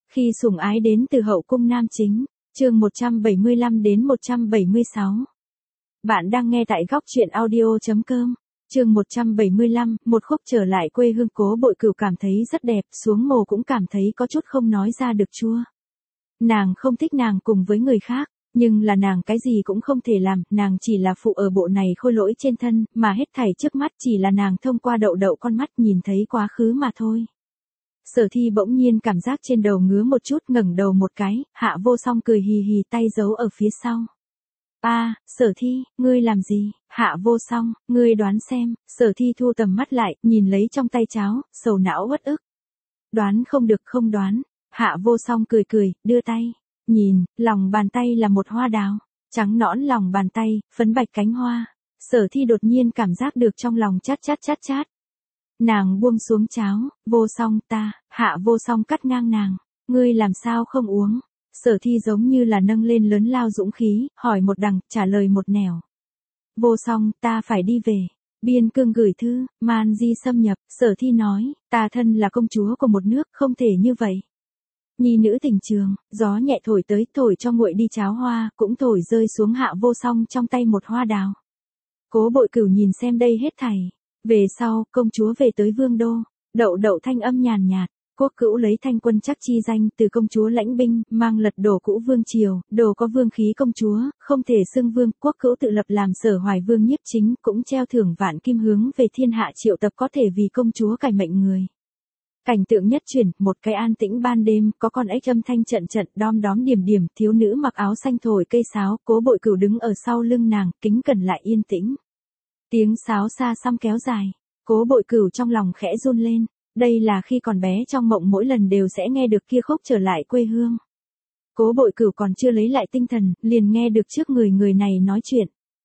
Khi sủng ái đến từ hậu cung nam chính, chương 175 đến 176. Bạn đang nghe tại góc truyện audio.com. Chương 175, một khúc trở lại quê hương. Cố Bội Cửu cảm thấy rất đẹp, xuống mồ cũng cảm thấy có chút không nói ra được chua. Nàng không thích nàng cùng với người khác, nhưng là nàng cái gì cũng không thể làm, nàng chỉ là phụ ở bộ này khôi lỗi trên thân, mà hết thảy trước mắt chỉ là nàng thông qua đậu đậu con mắt nhìn thấy quá khứ mà thôi. Sở Thi bỗng nhiên cảm giác trên đầu ngứa một chút, ngẩng đầu một cái, Hạ Vô Song cười hì hì, tay giấu ở phía sau. Sở Thi, ngươi làm gì? Hạ Vô Song, ngươi đoán xem. Sở Thi thu tầm mắt lại, nhìn lấy trong tay cháo, sầu não uất ức. Đoán không được, không đoán. Hạ Vô Song cười cười, đưa tay. Nhìn, lòng bàn tay là một hoa đào. Trắng nõn lòng bàn tay, phấn bạch cánh hoa. Sở Thi đột nhiên cảm giác được trong lòng chát chát chát chát. Nàng buông xuống cháo, Vô Song ta. Hạ Vô Song cắt ngang nàng. Ngươi làm sao không uống? Sở Thi giống như là nâng lên lớn lao dũng khí, hỏi một đằng, trả lời một nẻo. Vô Song, ta phải đi về. Biên Cương gửi thư, Man Di xâm nhập. Sở Thi nói, ta thân là công chúa của một nước, không thể như vậy. Nhi nữ tình trường, gió nhẹ thổi tới, thổi cho nguội đi cháo hoa, cũng thổi rơi xuống Hạ Vô Song trong tay một hoa đào. Cố Bội Cửu nhìn xem đây hết thảy. Về sau, công chúa về tới vương đô, đậu đậu thanh âm nhàn nhạt. Quốc Cữu lấy Thanh Quân Chắc chi danh từ công chúa lãnh binh, mang lật đổ cũ vương triều, đồ có vương khí công chúa, không thể xưng vương. Quốc Cữu tự lập làm Sở Hoài Vương nhiếp chính, cũng treo thưởng vạn kim hướng về thiên hạ triệu tập có thể vì công chúa cải mệnh người. Cảnh tượng nhất chuyển, một cái an tĩnh ban đêm, có con ếch âm thanh trận trận, đom đóm điểm điểm, thiếu nữ mặc áo xanh thổi cây sáo, Cố Bội Cửu đứng ở sau lưng nàng, kính cẩn lại yên tĩnh. Tiếng sáo xa xăm kéo dài, Cố Bội Cửu trong lòng khẽ run lên. Đây là khi còn bé trong mộng mỗi lần đều sẽ nghe được kia khúc trở lại quê hương. Cố Bội Cửu còn chưa lấy lại tinh thần, liền nghe được trước người này nói chuyện.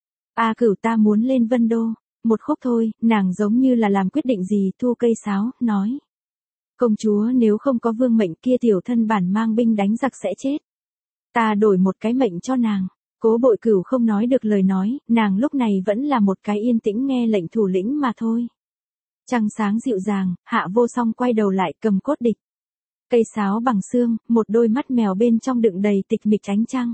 Cửu, ta muốn lên Vân Đô. Một khúc thôi, nàng giống như là làm quyết định gì, thu cây sáo, nói. Công chúa, nếu không có vương mệnh kia tiểu thân bản mang binh đánh giặc sẽ chết. Ta đổi một cái mệnh cho nàng. Cố Bội Cửu không nói được lời nói, nàng lúc này vẫn là một cái yên tĩnh nghe lệnh thủ lĩnh mà thôi. Trăng sáng dịu dàng, Hạ Vô Song quay đầu lại cầm cốt địch. Cây sáo bằng xương, một đôi mắt mèo bên trong đựng đầy tịch mịch ánh trăng.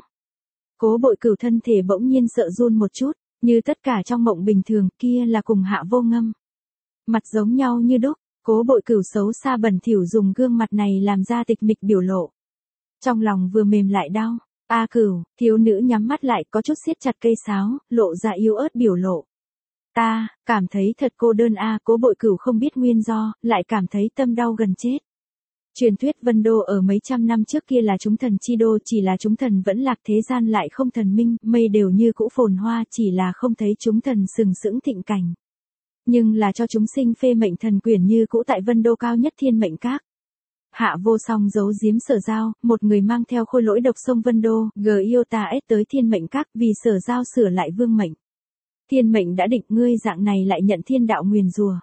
Cố Bội Cửu thân thể bỗng nhiên sợ run một chút, như tất cả trong mộng bình thường, kia là cùng Hạ Vô Ngâm. Mặt giống nhau như đúc, Cố Bội Cửu xấu xa bẩn thỉu dùng gương mặt này làm ra tịch mịch biểu lộ. Trong lòng vừa mềm lại đau. Cửu, thiếu nữ nhắm mắt lại có chút siết chặt cây sáo, lộ ra yếu ớt biểu lộ. Ta, cảm thấy thật cô đơn. Cố Bội Cửu không biết nguyên do, lại cảm thấy tâm đau gần chết. Truyền thuyết Vân Đô ở mấy trăm năm trước kia là chúng thần chi đô, chỉ là chúng thần vẫn lạc, thế gian lại không thần minh, mây đều như cũ phồn hoa, chỉ là không thấy chúng thần sừng sững thịnh cảnh. Nhưng là cho chúng sinh phê mệnh thần quyền như cũ tại Vân Đô cao nhất Thiên Mệnh Các. Hạ Vô Song giấu giếm Sở Giao, một người mang theo khôi lỗi độc sông Vân Đô, Giota tới Thiên Mệnh Các vì Sở Giao sửa lại vương mệnh. Thiên mệnh đã định, ngươi dạng này lại nhận thiên đạo nguyền rủa.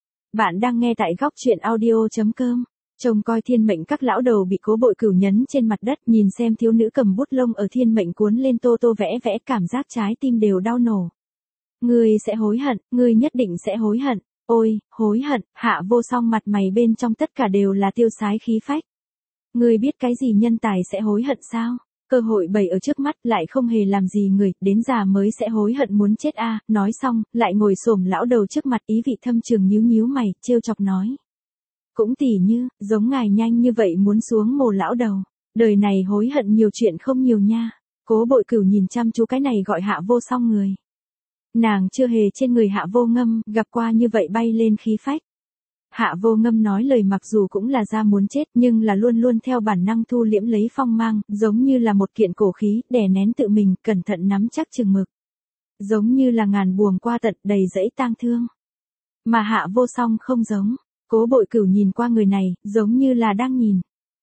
Bạn đang nghe tại góc truyện audio.com. Trông coi Thiên Mệnh Các lão đầu bị Cố Bội Cửu nhấn trên mặt đất, nhìn xem thiếu nữ cầm bút lông ở thiên mệnh cuốn lên tô tô vẽ vẽ, cảm giác trái tim đều đau nổ. Ngươi sẽ hối hận, ngươi nhất định sẽ hối hận. Ôi, hối hận. Hạ Vô Song mặt mày bên trong tất cả đều là tiêu sái khí phách. Ngươi biết cái gì nhân tài sẽ hối hận sao? Cơ hội bày ở trước mắt lại không hề làm gì người, đến già mới sẽ hối hận muốn chết. Nói xong, lại ngồi xổm lão đầu trước mặt, ý vị thâm trường nhíu nhíu mày, trêu chọc nói. Cũng tỉ như, giống ngài nhanh như vậy muốn xuống mồ lão đầu. Đời này hối hận nhiều chuyện không nhiều nha. Cố Bội Cửu nhìn chăm chú cái này gọi Hạ Vô Song người. Nàng chưa hề trên người Hạ Vô Ngâm gặp qua như vậy bay lên khí phách. Hạ Vô Ngâm nói lời mặc dù cũng là ra muốn chết, nhưng là luôn luôn theo bản năng thu liễm lấy phong mang, giống như là một kiện cổ khí, đè nén tự mình, cẩn thận nắm chắc chừng mực. Giống như là ngàn buồm qua tận, đầy dẫy tang thương. Mà Hạ Vô Song không giống. Cố Bội Cửu nhìn qua người này, giống như là đang nhìn.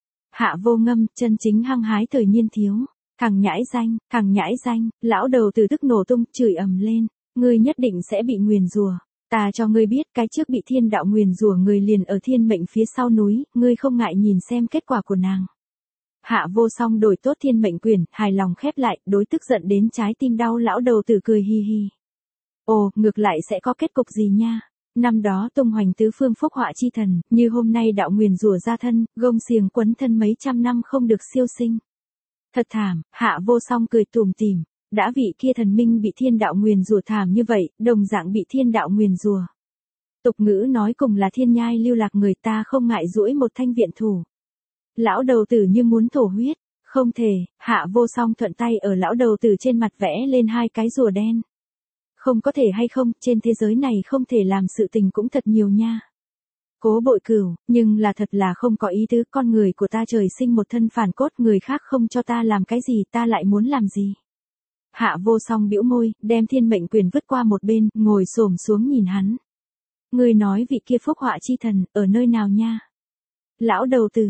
Hạ Vô Ngâm, chân chính hăng hái thời niên thiếu. Thằng nhãi danh, lão đầu từ tức nổ tung, chửi ầm lên. Ngươi nhất định sẽ bị nguyền rủa. Ta cho ngươi biết, cái trước bị thiên đạo nguyền rủa người liền ở thiên mệnh phía sau núi, ngươi không ngại nhìn xem kết quả của nàng. Hạ Vô Song đổi tốt thiên mệnh quyền, hài lòng khép lại, đối tức giận đến trái tim đau lão đầu tử cười hi hi. Ồ, ngược lại sẽ có kết cục gì nha? Năm đó tung hoành tứ phương phúc họa chi thần, như hôm nay đạo nguyền rủa ra thân, gông xiềng quấn thân mấy trăm năm không được siêu sinh. Thật thảm, Hạ Vô Song cười tủm tỉm, đã vị kia thần minh bị thiên đạo nguyền rủa thảm như vậy, đồng dạng bị thiên đạo nguyền rủa. Tục ngữ nói cùng là thiên nhai lưu lạc người ta không ngại duỗi một thanh viện thủ. Lão đầu tử như muốn thổ huyết, không thể, Hạ Vô Song thuận tay ở lão đầu tử trên mặt vẽ lên hai cái rùa đen. Không có thể hay không, trên thế giới này không thể làm sự tình cũng thật nhiều nha. Cố Bội Cửu, nhưng là thật là không có ý tứ, con người của ta trời sinh một thân phản cốt, người khác không cho ta làm cái gì ta lại muốn làm gì. Hạ Vô Song bĩu môi, đem thiên mệnh quyền vứt qua một bên, ngồi xổm xuống nhìn hắn. Ngươi nói vị kia phúc họa chi thần, ở nơi nào nha? Lão đầu tử,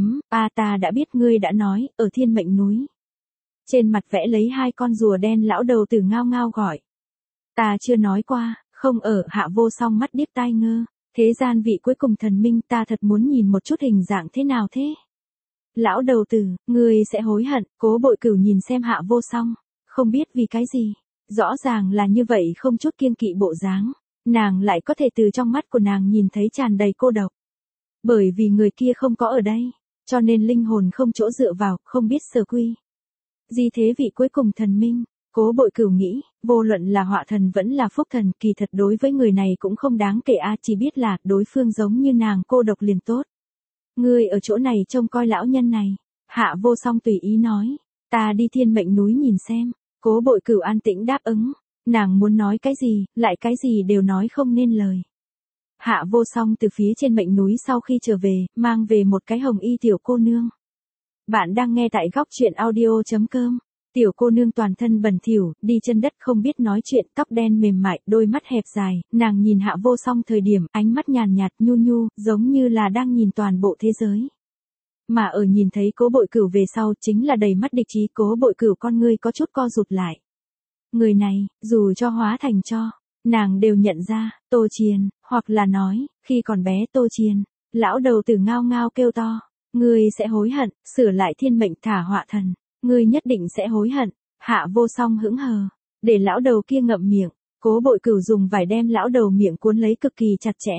ta đã biết ngươi đã nói, ở thiên mệnh núi. Trên mặt vẽ lấy hai con rùa đen lão đầu tử ngao ngao gọi. Ta chưa nói qua, không ở. Hạ Vô Song mắt điếc tai ngơ. Thế gian vị cuối cùng thần minh, ta thật muốn nhìn một chút hình dạng thế nào thế. Lão đầu tử, ngươi sẽ hối hận. Cố Bội Cửu nhìn xem Hạ Vô Song, không biết vì cái gì, rõ ràng là như vậy không chút kiêng kỵ bộ dáng, nàng lại có thể từ trong mắt của nàng nhìn thấy tràn đầy cô độc. Bởi vì người kia không có ở đây, cho nên linh hồn không chỗ dựa vào, không biết sở quy. Gì thế vị cuối cùng thần minh? Cố Bội Cửu nghĩ, vô luận là họa thần vẫn là phúc thần, kỳ thật đối với người này cũng không đáng kể chỉ biết là đối phương giống như nàng cô độc liền tốt. Ngươi ở chỗ này trông coi lão nhân này. Hạ Vô Song tùy ý nói, ta đi thiên mệnh núi nhìn xem. Cố Bội Cửu an tĩnh đáp ứng, nàng muốn nói cái gì, lại cái gì đều nói không nên lời. Hạ Vô Song từ phía trên mệnh núi sau khi trở về, mang về một cái hồng y tiểu cô nương. Bạn đang nghe tại góc truyện audio.com. Tiểu cô nương toàn thân bẩn thỉu, đi chân đất không biết nói chuyện, tóc đen mềm mại, đôi mắt hẹp dài, nàng nhìn Hạ Vô Song thời điểm, ánh mắt nhàn nhạt nhu nhu, giống như là đang nhìn toàn bộ thế giới. Mà ở nhìn thấy Cố Bội Cửu về sau chính là đầy mắt địch ý. Cố Bội Cửu con ngươi có chút co rụt lại. Người này, dù cho hóa thành cho, nàng đều nhận ra, Tô Chiền, hoặc là nói, khi còn bé Tô Chiền, lão đầu tử ngao ngao kêu to, ngươi sẽ hối hận, sửa lại thiên mệnh thả họa thần, ngươi nhất định sẽ hối hận. Hạ Vô Song hững hờ, để lão đầu kia ngậm miệng. Cố Bội Cửu dùng vải đem lão đầu miệng cuốn lấy cực kỳ chặt chẽ.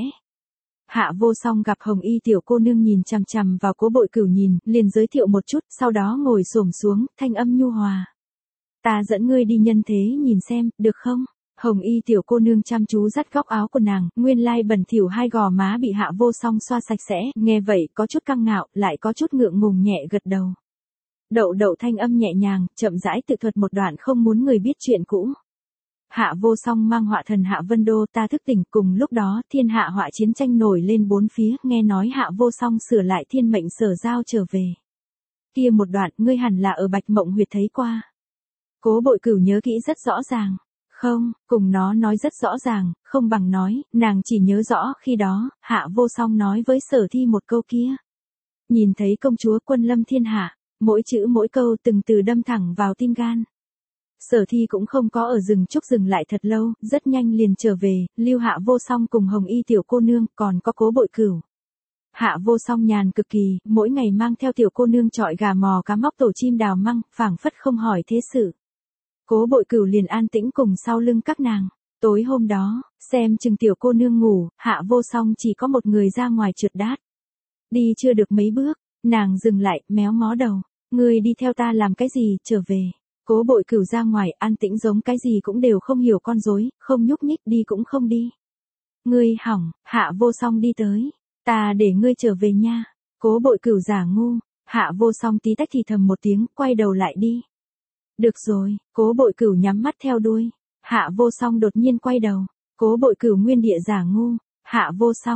Hạ Vô Song gặp hồng y tiểu cô nương nhìn chằm chằm vào Cố Bội Cửu nhìn, liền giới thiệu một chút, sau đó ngồi xổm xuống, thanh âm nhu hòa. Ta dẫn ngươi đi nhân thế nhìn xem, được không? Hồng y tiểu cô nương chăm chú dắt góc áo của nàng, nguyên lai bẩn thỉu hai gò má bị Hạ Vô Song xoa sạch sẽ, nghe vậy có chút căng ngạo, lại có chút ngượng ngùng nhẹ gật đầu. Đậu đậu thanh âm nhẹ nhàng, chậm rãi tự thuật một đoạn không muốn người biết chuyện cũ. Hạ Vô Song mang họa thần Hạ Vân Đô ta thức tỉnh, cùng lúc đó thiên hạ họa chiến tranh nổi lên bốn phía, nghe nói Hạ Vô Song sửa lại thiên mệnh sở giao trở về. Kia một đoạn ngươi hẳn là ở Bạch Mộng Huyệt thấy qua. Cố Bội Cửu nhớ kỹ rất rõ ràng. Không, cùng nó nói rất rõ ràng, không bằng nói, nàng chỉ nhớ rõ khi đó, Hạ Vô Song nói với Sở Thi một câu kia. Nhìn thấy công chúa quân lâm thiên hạ, mỗi chữ mỗi câu từng từ đâm thẳng vào tim gan. Sở Thi cũng không có ở rừng trúc dừng lại thật lâu, rất nhanh liền trở về, lưu Hạ Vô Song cùng hồng y tiểu cô nương, còn có Cố Bội Cửu. Hạ Vô Song nhàn cực kỳ, mỗi ngày mang theo tiểu cô nương chọi gà mò cá móc tổ chim đào măng, phảng phất không hỏi thế sự. Cố Bội Cửu liền an tĩnh cùng sau lưng các nàng. Tối hôm đó, xem chừng tiểu cô nương ngủ, Hạ Vô Song chỉ có một người ra ngoài trượt đát. Đi chưa được mấy bước, nàng dừng lại, méo mó đầu. Ngươi đi theo ta làm cái gì, trở về. Cố Bội Cửu ra ngoài, an tĩnh giống cái gì cũng đều không hiểu con rối, không nhúc nhích, đi cũng không đi. Ngươi hỏng. Hạ Vô Song đi tới. Ta để ngươi trở về nha. Cố Bội Cửu giả ngu. Hạ Vô Song tí tách thì thầm một tiếng, quay đầu lại đi. Được rồi. Cố Bội Cửu nhắm mắt theo đuôi. Hạ Vô Song đột nhiên quay đầu. Cố Bội Cửu nguyên địa giả ngu. Hạ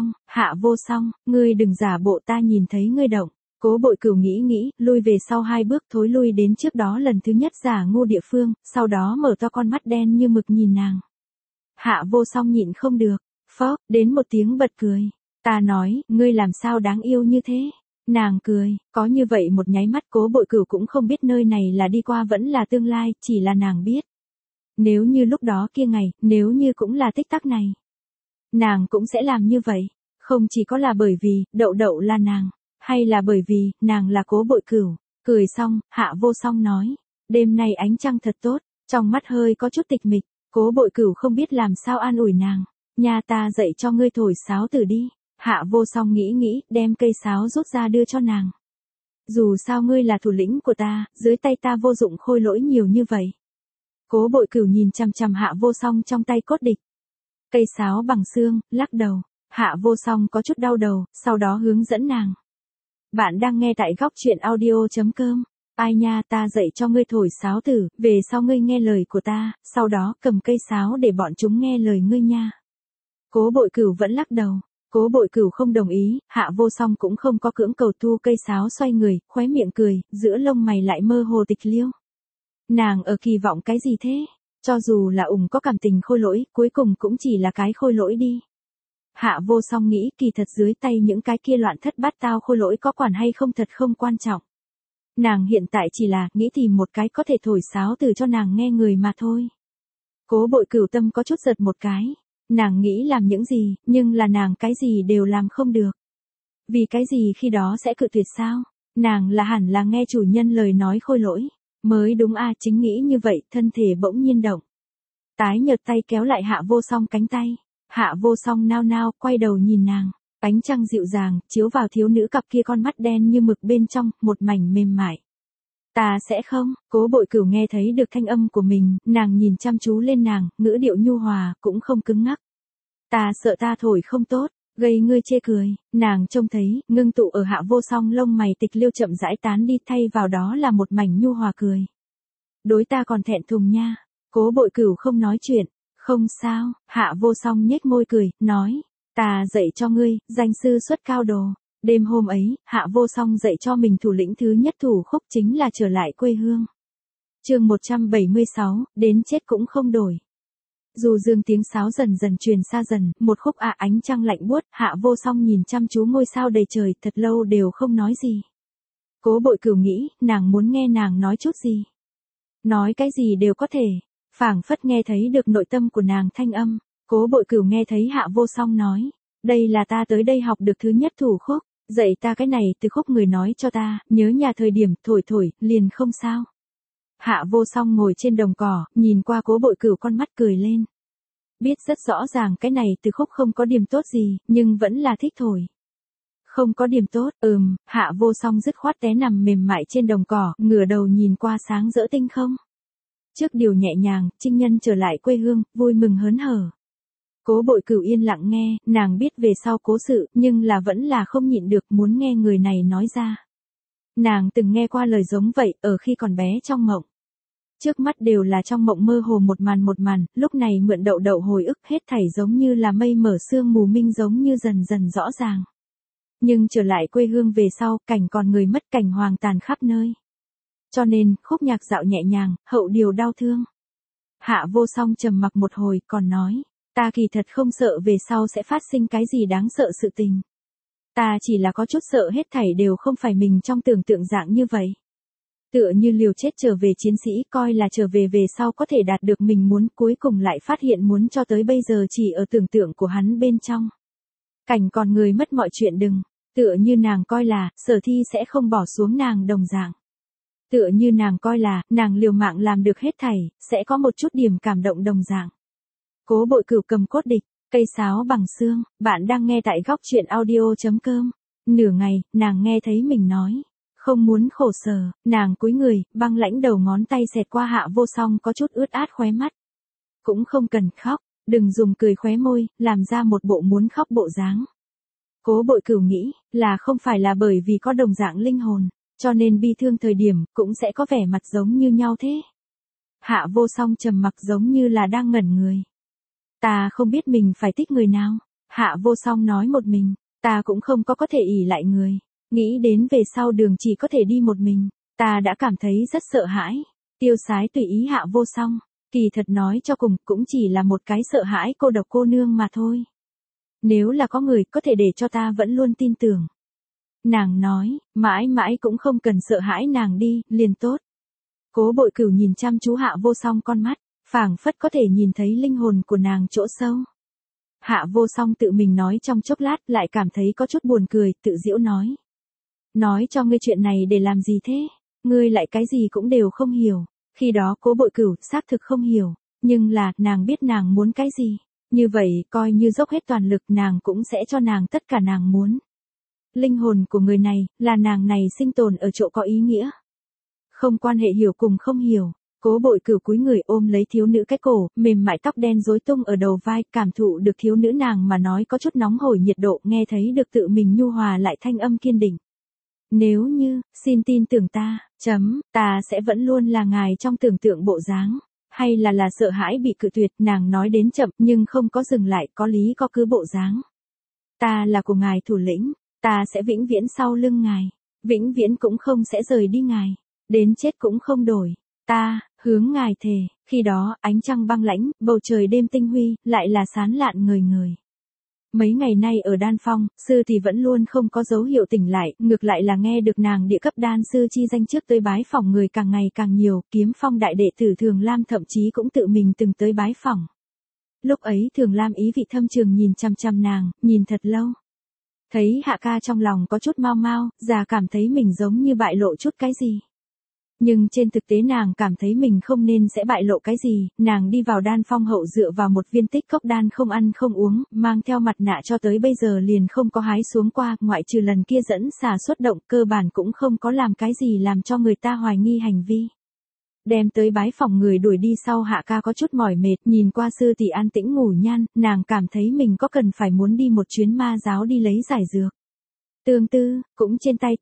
Vô Song, ngươi đừng giả bộ, ta nhìn thấy ngươi động. Cố Bội Cửu nghĩ, lui về sau hai bước, thối lui đến trước đó lần thứ nhất giả ngu địa phương, sau đó mở to con mắt đen như mực nhìn nàng. Hạ Vô Song nhịn không được, phốc, đến một tiếng bật cười. Ta nói, ngươi làm sao đáng yêu như thế? Nàng cười, có như vậy một nháy mắt Cố Bội Cửu cũng không biết nơi này là đi qua vẫn là tương lai, chỉ là nàng biết. Nếu như lúc đó kia ngày, nếu như cũng là tích tắc này, nàng cũng sẽ làm như vậy. Không chỉ có là bởi vì, đậu đậu là nàng, hay là bởi vì, nàng là Cố Bội Cửu. Cười xong, Hạ Vô Song nói, đêm nay ánh trăng thật tốt, trong mắt hơi có chút tịch mịch. Cố Bội Cửu không biết làm sao an ủi nàng. Nha ta dạy cho ngươi thổi sáo tử đi. Hạ vô song nghĩ nghĩ, đem cây sáo rút ra đưa cho nàng. Dù sao ngươi là thủ lĩnh của ta, dưới tay ta vô dụng khôi lỗi nhiều như vậy. Cố Bội Cửu nhìn chằm chằm Hạ vô song trong tay cốt địch. Cây sáo bằng xương, lắc đầu. Hạ vô song có chút đau đầu, sau đó hướng dẫn nàng. Bạn đang nghe tại góc truyện audio.com. Ai nha, ta dạy cho ngươi thổi sáo tử, về sau ngươi nghe lời của ta, sau đó cầm cây sáo để bọn chúng nghe lời ngươi nha. Cố Bội Cửu vẫn lắc đầu. Cố Bội Cửu không đồng ý, Hạ vô song cũng không có cưỡng cầu thu cây sáo xoay người, khóe miệng cười, giữa lông mày lại mơ hồ tịch liêu. Nàng ở kỳ vọng cái gì thế? Cho dù là có cảm tình khôi lỗi, cuối cùng cũng chỉ là cái khôi lỗi đi. Hạ vô song nghĩ kỳ thật dưới tay những cái kia loạn thất bát tao khôi lỗi có quản hay không thật không quan trọng. Nàng hiện tại chỉ là nghĩ tìm một cái có thể thổi sáo từ cho nàng nghe người mà thôi. Cố Bội Cửu tâm có chút giật một cái. Nàng nghĩ làm những gì, nhưng là nàng cái gì đều làm không được. Vì cái gì khi đó sẽ cự tuyệt sao? Nàng là hẳn là nghe chủ nhân lời nói khôi lỗi. Mới đúng a, chính nghĩ như vậy, thân thể bỗng nhiên động. Tái nhợt tay kéo lại Hạ vô song cánh tay. Hạ vô song nao nao, quay đầu nhìn nàng. Ánh trăng dịu dàng, chiếu vào thiếu nữ cặp kia con mắt đen như mực bên trong, một mảnh mềm mại. Ta sẽ không, Cố Bội Cửu nghe thấy được thanh âm của mình, nàng nhìn chăm chú lên nàng, ngữ điệu nhu hòa, cũng không cứng ngắc. Ta sợ ta thổi không tốt, gây ngươi chê cười, nàng trông thấy, ngưng tụ ở Hạ vô song lông mày tịch liêu chậm rãi tán đi, thay vào đó là một mảnh nhu hòa cười. Đối ta còn thẹn thùng nha. Cố Bội Cửu không nói chuyện. Không sao, Hạ vô song nhếch môi cười, nói. Ta dạy cho ngươi, danh sư xuất cao đồ. Đêm hôm ấy, Hạ vô song dạy cho mình thủ lĩnh thứ nhất thủ khúc chính là trở lại quê hương. Chương 176, đến chết cũng không đổi. Dù dương tiếng sáo dần dần truyền xa dần, một khúc ánh trăng lạnh buốt, Hạ vô song nhìn chăm chú ngôi sao đầy trời, thật lâu đều không nói gì. Cố Bội Cửu nghĩ, nàng muốn nghe nàng nói chút gì. Nói cái gì đều có thể, phảng phất nghe thấy được nội tâm của nàng thanh âm. Cố Bội Cửu nghe thấy Hạ vô song nói, đây là ta tới đây học được thứ nhất thủ khúc, dạy ta cái này từ khúc người nói cho ta, nhớ nhà thời điểm thổi thổi, liền không sao. Hạ vô song ngồi trên đồng cỏ, nhìn qua Cố Bội Cửu con mắt cười lên. Biết rất rõ ràng cái này từ khúc không có điểm tốt gì, nhưng vẫn là thích thổi. Không có điểm tốt, Hạ vô song dứt khoát té nằm mềm mại trên đồng cỏ, ngửa đầu nhìn qua sáng rỡ tinh không. Trước điều nhẹ nhàng, trinh nhân trở lại quê hương, vui mừng hớn hở. Cố Bội Cửu yên lặng nghe, nàng biết về sau cố sự, nhưng là vẫn là không nhịn được muốn nghe người này nói ra. Nàng từng nghe qua lời giống vậy, ở khi còn bé trong mộng. Trước mắt đều là trong mộng mơ hồ một màn, lúc này mượn đậu đậu hồi ức hết thảy giống như là mây mở sương mù minh giống như dần dần rõ ràng. Nhưng trở lại quê hương về sau, cảnh còn người mất, cảnh hoàng tàn khắp nơi. Cho nên, khúc nhạc dạo nhẹ nhàng, hậu điều đau thương. Hạ vô song trầm mặc một hồi, còn nói, ta kỳ thật không sợ về sau sẽ phát sinh cái gì đáng sợ sự tình. Ta chỉ là có chút sợ hết thảy đều không phải mình trong tưởng tượng dạng như vậy. Tựa như liều chết trở về chiến sĩ, coi là trở về sau có thể đạt được mình muốn, cuối cùng lại phát hiện muốn cho tới bây giờ chỉ ở tưởng tượng của hắn bên trong. Cảnh còn người mất mọi chuyện đừng, tựa như nàng coi là, Sở Thi sẽ không bỏ xuống nàng đồng dạng. Tựa như nàng coi là, nàng liều mạng làm được hết thảy, sẽ có một chút điểm cảm động đồng dạng. Cố Bội Cửu cầm cốt địch, cây sáo bằng xương, bạn đang nghe tại góc truyện audio.com. Nửa ngày, nàng nghe thấy mình nói. Không muốn khổ sở, nàng cúi người, băng lãnh đầu ngón tay xẹt qua Hạ vô song có chút ướt át khóe mắt. Cũng không cần khóc, đừng dùng cười khóe môi, làm ra một bộ muốn khóc bộ dáng. Cố Bội Cửu nghĩ, là không phải là bởi vì có đồng dạng linh hồn, cho nên bi thương thời điểm, cũng sẽ có vẻ mặt giống như nhau thế. Hạ vô song trầm mặc giống như là đang ngẩn người. Ta không biết mình phải thích người nào. Hạ vô song nói một mình, ta cũng không có thể ỷ lại người. Nghĩ đến về sau đường chỉ có thể đi một mình, ta đã cảm thấy rất sợ hãi. Tiêu Sái tùy ý Hạ vô song, kỳ thật nói cho cùng cũng chỉ là một cái sợ hãi cô độc cô nương mà thôi. Nếu là có người có thể để cho ta vẫn luôn tin tưởng. Nàng nói, mãi mãi cũng không cần sợ hãi nàng đi, liền tốt. Cố Bội Cửu nhìn chăm chú Hạ vô song con mắt, phảng phất có thể nhìn thấy linh hồn của nàng chỗ sâu. Hạ vô song tự mình nói trong chốc lát lại cảm thấy có chút buồn cười, tự giễu nói. Nói cho ngươi chuyện này để làm gì thế? Ngươi lại cái gì cũng đều không hiểu. Khi đó Cố Bội Cửu xác thực không hiểu, nhưng là, nàng biết nàng muốn cái gì. Như vậy, coi như dốc hết toàn lực nàng cũng sẽ cho nàng tất cả nàng muốn. Linh hồn của người này, là nàng này sinh tồn ở chỗ có ý nghĩa. Không quan hệ hiểu cùng không hiểu. Cố Bội Cửu cúi người ôm lấy thiếu nữ cái cổ, mềm mại tóc đen rối tung ở đầu vai, cảm thụ được thiếu nữ nàng mà nói có chút nóng hổi nhiệt độ, nghe thấy được tự mình nhu hòa lại thanh âm kiên định. Nếu như, xin tin tưởng ta, ta sẽ vẫn luôn là ngài trong tưởng tượng bộ dáng. Hay là sợ hãi bị cự tuyệt, nàng nói đến chậm nhưng không có dừng lại, có lý có cứ bộ dáng. Ta là của ngài thủ lĩnh, ta sẽ vĩnh viễn sau lưng ngài, vĩnh viễn cũng không sẽ rời đi ngài, đến chết cũng không đổi. Ta, hướng ngài thề, khi đó, ánh trăng băng lãnh, bầu trời đêm tinh huy, lại là sán lạn ngời ngời. Mấy ngày nay ở đan phong, sư thì vẫn luôn không có dấu hiệu tỉnh lại, ngược lại là nghe được nàng địa cấp đan sư chi danh trước tới bái phỏng người càng ngày càng nhiều, Kiếm Phong đại đệ tử Thường Lam thậm chí cũng tự mình từng tới bái phỏng. Lúc ấy Thường Lam ý vị thâm trường nhìn chằm chằm nàng, nhìn thật lâu. Thấy Hạ ca trong lòng có chút mau mau, già cảm thấy mình giống như bại lộ chút cái gì. Nhưng trên thực tế nàng cảm thấy mình không nên sẽ bại lộ cái gì, nàng đi vào đan phong hậu dựa vào một viên tích cốc đan không ăn không uống, mang theo mặt nạ cho tới bây giờ liền không có hái xuống qua, ngoại trừ lần kia dẫn xà xuất động cơ bản cũng không có làm cái gì làm cho người ta hoài nghi hành vi. Đem tới bái phòng người đuổi đi sau Hạ ca có chút mỏi mệt, nhìn qua sư tỷ an tĩnh ngủ nhan, nàng cảm thấy mình có cần phải muốn đi một chuyến ma giáo đi lấy giải dược. Tương tư, cũng trên tay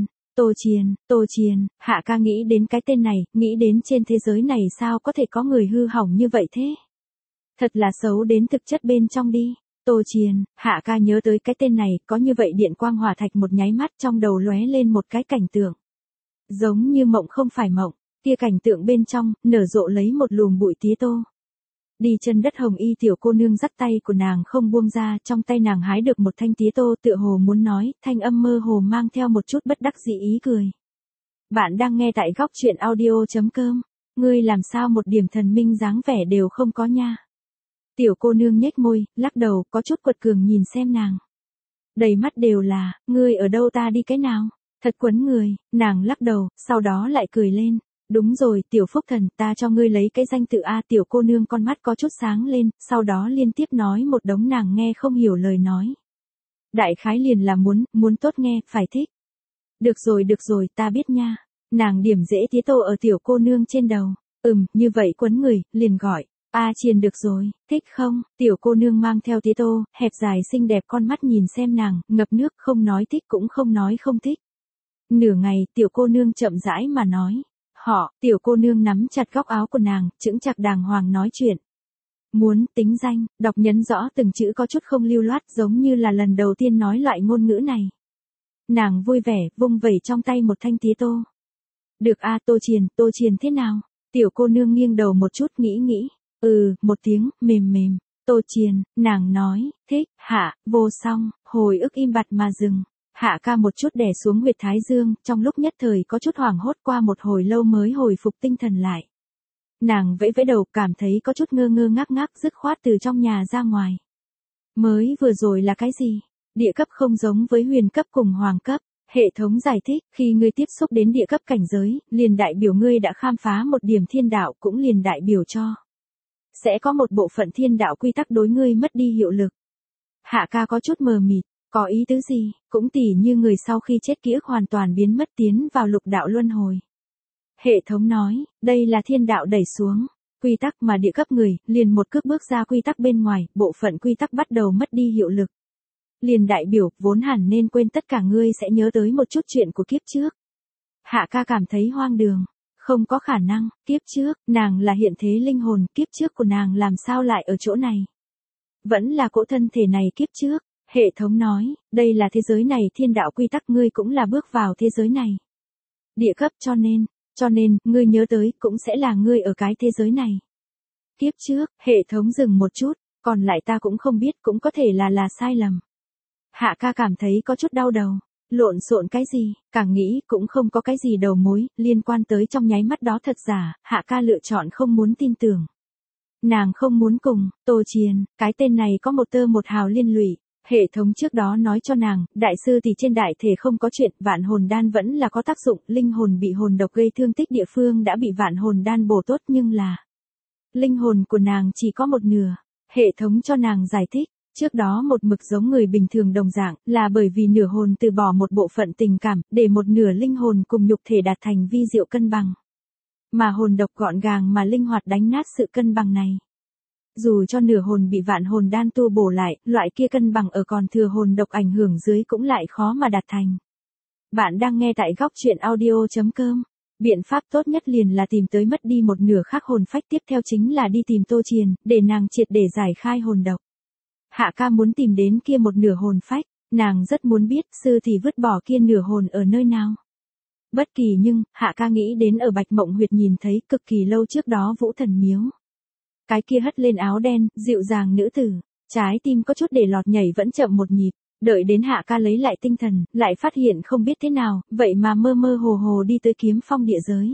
Tô Triền, Hạ ca nghĩ đến cái tên này, nghĩ đến trên thế giới này sao có thể có người hư hỏng như vậy thế. Thật là xấu đến thực chất bên trong đi. Tô Triền, Hạ ca nhớ tới cái tên này, có như vậy điện quang hỏa thạch một nháy mắt trong đầu lóe lên một cái cảnh tượng. Giống như mộng không phải mộng, kia cảnh tượng bên trong, nở rộ lấy một lùm bụi tía tô. Đi chân đất hồng y tiểu cô nương dắt tay của nàng không buông ra, trong tay nàng hái được một thanh tía tô tựa hồ muốn nói, thanh âm mơ hồ mang theo một chút bất đắc dĩ ý cười. Bạn đang nghe tại góc truyện audio.com, ngươi làm sao một điểm thần minh dáng vẻ đều không có nha. Tiểu cô nương nhếch môi, lắc đầu, có chút quật cường nhìn xem nàng. Đầy mắt đều là, ngươi ở đâu ta đi cái nào, thật quấn người, nàng lắc đầu, sau đó lại cười lên. Đúng rồi, tiểu phúc thần, ta cho ngươi lấy cái danh tự A. Tiểu cô nương con mắt có chút sáng lên, sau đó liên tiếp nói một đống nàng nghe không hiểu lời nói. Đại khái liền là muốn tốt nghe, phải thích. Được rồi, ta biết nha. Nàng điểm dễ tía tô ở tiểu cô nương trên đầu. Như vậy quấn người, liền gọi. A Triền được rồi, thích không? Tiểu cô nương mang theo tía tô, hẹp dài xinh đẹp con mắt nhìn xem nàng, ngập nước, không nói thích cũng không nói không thích. Nửa ngày, tiểu cô nương chậm rãi mà nói. Tiểu cô nương nắm chặt góc áo của nàng, chững chạc đàng hoàng nói chuyện. Muốn, tính danh, đọc nhấn rõ từng chữ có chút không lưu loát giống như là lần đầu tiên nói loại ngôn ngữ này. Nàng vui vẻ, vung vẩy trong tay một thanh tía tô. Được a. Tô Triền thế nào? Tiểu cô nương nghiêng đầu một chút nghĩ. Một tiếng, mềm. Tô Triền, nàng nói, thích, hạ, vô song, hồi ức im bặt mà dừng. Hạ ca một chút đè xuống huyệt thái dương, trong lúc nhất thời có chút hoảng hốt qua một hồi lâu mới hồi phục tinh thần lại. Nàng vẫy vẫy đầu cảm thấy có chút ngơ ngác dứt khoát từ trong nhà ra ngoài. Mới vừa rồi là cái gì? Địa cấp không giống với huyền cấp cùng hoàng cấp. Hệ thống giải thích, khi ngươi tiếp xúc đến địa cấp cảnh giới, liền đại biểu ngươi đã khám phá một điểm thiên đạo cũng liền đại biểu cho. Sẽ có một bộ phận thiên đạo quy tắc đối ngươi mất đi hiệu lực. Hạ ca có chút mờ mịt. Có ý tứ gì, cũng tỉ như người sau khi chết ký ức hoàn toàn biến mất tiến vào lục đạo luân hồi. Hệ thống nói, đây là thiên đạo đẩy xuống, quy tắc mà địa cấp người, liền một cước bước ra quy tắc bên ngoài, bộ phận quy tắc bắt đầu mất đi hiệu lực. Liền đại biểu, vốn hẳn nên quên tất cả ngươi sẽ nhớ tới một chút chuyện của kiếp trước. Hạ ca cảm thấy hoang đường, không có khả năng, kiếp trước, nàng là hiện thế linh hồn, kiếp trước của nàng làm sao lại ở chỗ này. Vẫn là cỗ thân thể này kiếp trước. Hệ thống nói, đây là thế giới này thiên đạo quy tắc ngươi cũng là bước vào thế giới này. Địa cấp cho nên, ngươi nhớ tới cũng sẽ là ngươi ở cái thế giới này. Kiếp trước, hệ thống dừng một chút, còn lại ta cũng không biết cũng có thể là sai lầm. Hạ ca cảm thấy có chút đau đầu, lộn xộn cái gì, càng nghĩ cũng không có cái gì đầu mối, liên quan tới trong nháy mắt đó thật giả, Hạ ca lựa chọn không muốn tin tưởng. Nàng không muốn cùng, Tô Triền, cái tên này có một tơ một hào liên lụy. Hệ thống trước đó nói cho nàng, đại sư thì trên đại thể không có chuyện, vạn hồn đan vẫn là có tác dụng, linh hồn bị hồn độc gây thương tích địa phương đã bị vạn hồn đan bổ tốt nhưng là linh hồn của nàng chỉ có một nửa. Hệ thống cho nàng giải thích, trước đó một mực giống người bình thường đồng dạng, là bởi vì nửa hồn từ bỏ một bộ phận tình cảm, để một nửa linh hồn cùng nhục thể đạt thành vi diệu cân bằng. Mà hồn độc gọn gàng mà linh hoạt đánh nát sự cân bằng này. Dù cho nửa hồn bị vạn hồn đan tu bổ lại, loại kia cân bằng ở còn thừa hồn độc ảnh hưởng dưới cũng lại khó mà đạt thành. Bạn đang nghe tại góc truyện audio.com. Biện pháp tốt nhất liền là tìm tới mất đi một nửa khác hồn phách, tiếp theo chính là đi tìm Tô Triền, để nàng triệt để giải khai hồn độc. Hạ ca muốn tìm đến kia một nửa hồn phách, nàng rất muốn biết sư thì vứt bỏ kia nửa hồn ở nơi nào. Bất kỳ nhưng, Hạ ca nghĩ đến ở Bạch Mộng Huyệt nhìn thấy cực kỳ lâu trước đó Vũ Thần Miếu. Cái kia hất lên áo đen, dịu dàng nữ tử, trái tim có chút để lọt nhảy vẫn chậm một nhịp, đợi đến Hạ ca lấy lại tinh thần, lại phát hiện không biết thế nào, vậy mà mơ mơ hồ hồ đi tới Kiếm Phong địa giới.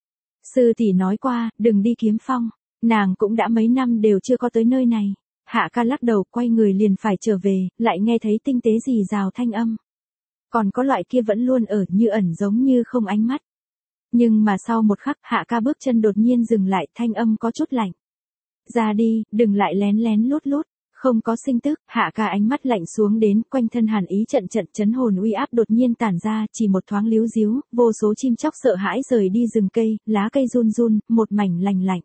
Sư tỷ nói qua, đừng đi Kiếm Phong, nàng cũng đã mấy năm đều chưa có tới nơi này. Hạ ca lắc đầu quay người liền phải trở về, lại nghe thấy tinh tế rì rào thanh âm. Còn có loại kia vẫn luôn ở như ẩn giống như không ánh mắt. Nhưng mà sau một khắc Hạ ca bước chân đột nhiên dừng lại, thanh âm có chút lạnh. Ra đi, đừng lại lén lén lút lút. Không có sinh tức, Hạ ca ánh mắt lạnh xuống đến, quanh thân hàn ý trận trận chấn hồn uy áp đột nhiên tản ra, chỉ một thoáng líu díu, vô số chim chóc sợ hãi rời đi rừng cây, lá cây run run, một mảnh lành lạnh.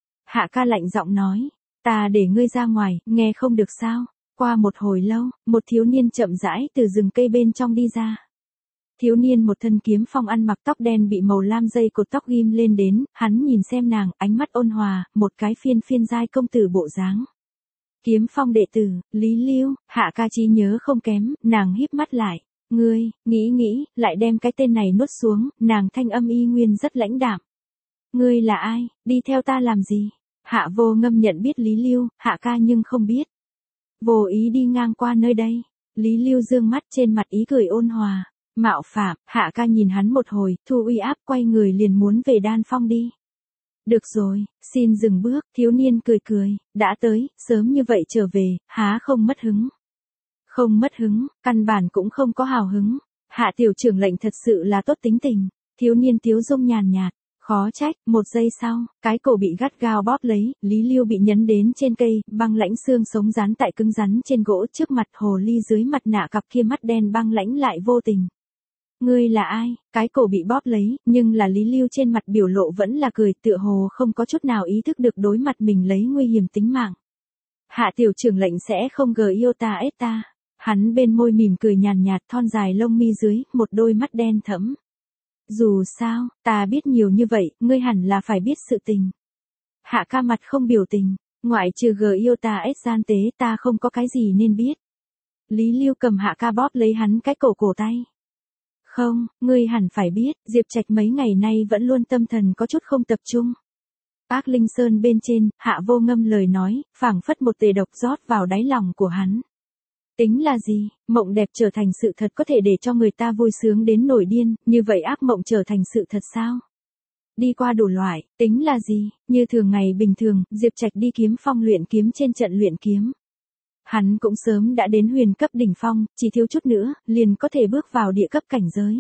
Hạ ca lạnh giọng nói, ta để ngươi ra ngoài, nghe không được sao? Qua một hồi lâu, một thiếu niên chậm rãi từ rừng cây bên trong đi ra. Thiếu niên một thân Kiếm Phong, ăn mặc tóc đen bị màu lam dây cột tóc ghim lên đến, hắn nhìn xem nàng, ánh mắt ôn hòa, một cái phiên phiên giai công tử bộ dáng. Kiếm Phong đệ tử, Lý Lưu, Hạ ca trí nhớ không kém, nàng híp mắt lại. Ngươi, nghĩ, lại đem cái tên này nuốt xuống, nàng thanh âm y nguyên rất lãnh đạm. Ngươi là ai, đi theo ta làm gì? Hạ Vô Ngâm nhận biết Lý Lưu, Hạ ca nhưng không biết. Vô ý đi ngang qua nơi đây. Lý Lưu dương mắt, trên mặt ý cười ôn hòa. Mạo phạm, Hạ ca nhìn hắn một hồi, thu uy áp, quay người liền muốn về Đan Phong đi. Được rồi, xin dừng bước, thiếu niên cười cười, đã tới, sớm như vậy trở về, há không mất hứng. Không mất hứng, căn bản cũng không có hào hứng. Hạ tiểu trưởng lệnh thật sự là tốt tính tình. Thiếu niên tiếu dung nhàn nhạt, khó trách. Một giây sau, cái cổ bị gắt gao bóp lấy, Lý Lưu bị nhấn đến trên cây, băng lãnh xương sống dán tại cứng rắn trên gỗ, trước mặt hồ ly dưới mặt nạ cặp kia mắt đen băng lãnh lại vô tình. Ngươi là ai? Cái cổ bị bóp lấy, nhưng là Lý Lưu trên mặt biểu lộ vẫn là cười, tựa hồ không có chút nào ý thức được đối mặt mình lấy nguy hiểm tính mạng. Hạ tiểu trưởng lệnh sẽ không gờ yêu ta ết ta. Hắn bên môi mỉm cười nhàn nhạt, thon dài lông mi dưới, một đôi mắt đen thẫm. Dù sao, ta biết nhiều như vậy, ngươi hẳn là phải biết sự tình. Hạ ca mặt không biểu tình, ngoại trừ gờ yêu ta ết gian tế, ta không có cái gì nên biết. Lý Lưu cầm Hạ ca bóp lấy hắn cái cổ tay. Không, ngươi hẳn phải biết, Diệp Trạch mấy ngày nay vẫn luôn tâm thần có chút không tập trung. Ác Linh Sơn bên trên, Hạ Vô Ngâm lời nói, phảng phất một tề độc rót vào đáy lòng của hắn. Tính là gì, mộng đẹp trở thành sự thật có thể để cho người ta vui sướng đến nổi điên, như vậy ác mộng trở thành sự thật sao? Đi qua đủ loại, tính là gì, như thường ngày bình thường, Diệp Trạch đi Kiếm Phong luyện kiếm trên trận luyện kiếm. Hắn cũng sớm đã đến huyền cấp đỉnh phong, chỉ thiếu chút nữa, liền có thể bước vào địa cấp cảnh giới.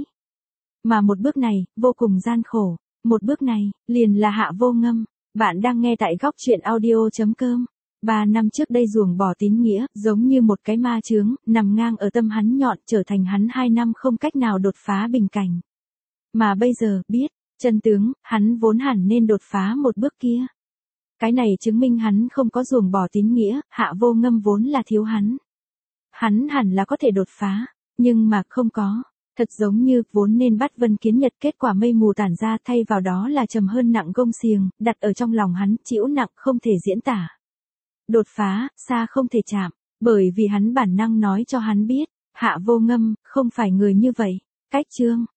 Mà một bước này, vô cùng gian khổ. Một bước này, liền là Hạ Vô Ngâm. Bạn đang nghe tại góc truyện audio.com. 3 năm trước đây ruồng bỏ tín nghĩa, giống như một cái ma chướng, nằm ngang ở tâm hắn nhọn, trở thành hắn 2 năm không cách nào đột phá bình cảnh. Mà bây giờ, biết, chân tướng, hắn vốn hẳn nên đột phá một bước kia. Cái này chứng minh hắn không có ruồng bỏ tín nghĩa, Hạ Vô Ngâm vốn là thiếu hắn. Hắn hẳn là có thể đột phá, nhưng mà không có. Thật giống như vốn nên bắt Vân Kiến Nhật, kết quả mây mù tản ra, thay vào đó là trầm hơn nặng gông xiềng, đặt ở trong lòng hắn, chịu nặng không thể diễn tả. Đột phá, xa không thể chạm, bởi vì hắn bản năng nói cho hắn biết, Hạ Vô Ngâm không phải người như vậy. Cách chương